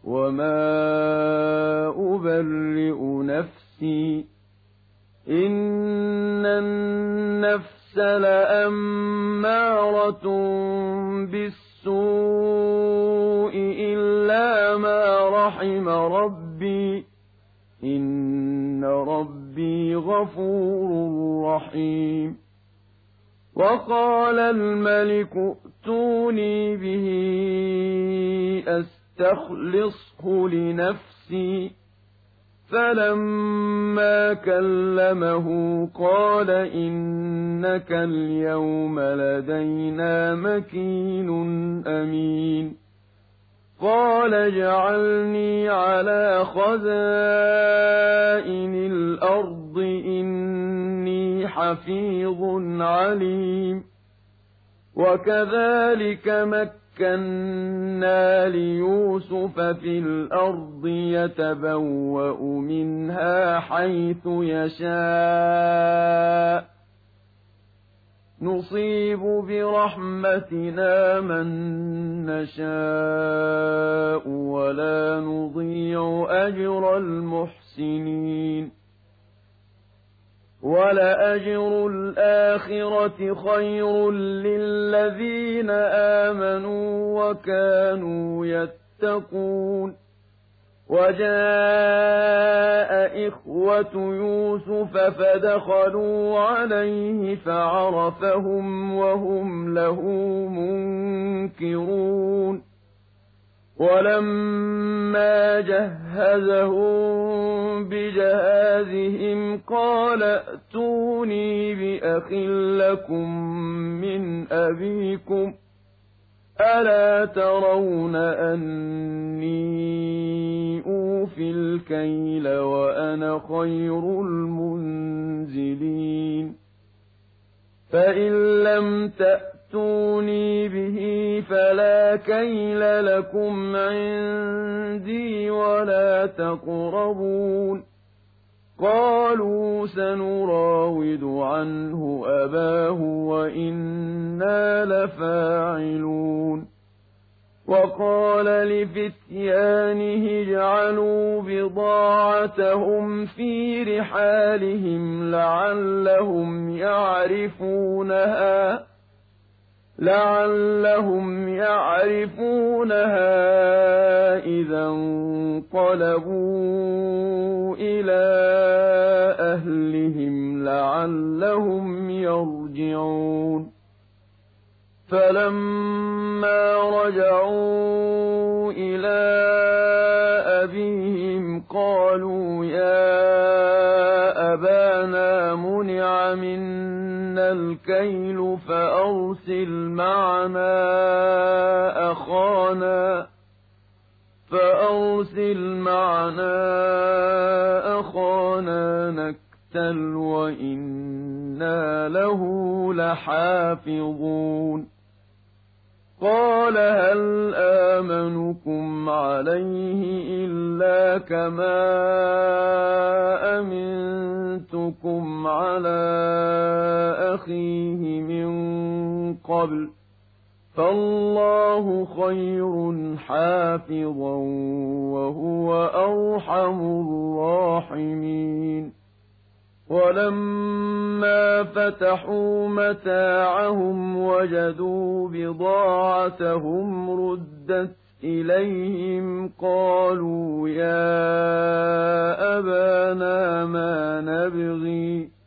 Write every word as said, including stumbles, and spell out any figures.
وما أبرئ نفسي إن النفس لأمارة بالسوء إلا ما رحم ربي إن ربي غفور رحيم. وقال الملك ائتوني به أستخلصه لنفسي فلما كلمه قال إنك اليوم لدينا مكين أمين. قال اجعلني على خزائن الأرض إني حفيظ عليم. وكذلك مكنا ليوسف في الأرض يتبوأ منها حيث يشاء نصيب برحمتنا من نشاء ولا نضيع أجر المحسنين. ولأجر الآخرة خير للذين آمنوا وكانوا يتقون. وجاء إخوة يوسف فدخلوا عليه فعرفهم وهم له منكرون. ولما جهزهم بجهازهم قال ائتوني بأخ لكم من أبيكم ألا ترون أني أوفي الكيل وأنا خير المنزلين. فإن لم تأتوني به فلا كيل لكم عندي ولا تقربون. قالوا سنراود عنه أباه وإنا لفاعلون. وقال لفتيانه اجعلوا بضاعتهم في رحالهم لعلهم يعرفونها لعلهم يعرفونها إذا انقلبوا إلى أهلهم لعلهم يرجعون. فلما رجعوا إلى أبيهم قالوا يا أبانا منع منا الكيل فأرسل معنا أخانا فأرسل معنا أخانا نكتل وإنا له لحافظون. قال هل آمنكم عليه إلا كما أمنتكم على أخيه من قبل فالله خير حافظا وهو أرحم الراحمين. ولما فتحوا متاعهم وجدوا بضاعتهم ردت إليهم قالوا يا أبانا ما نبغي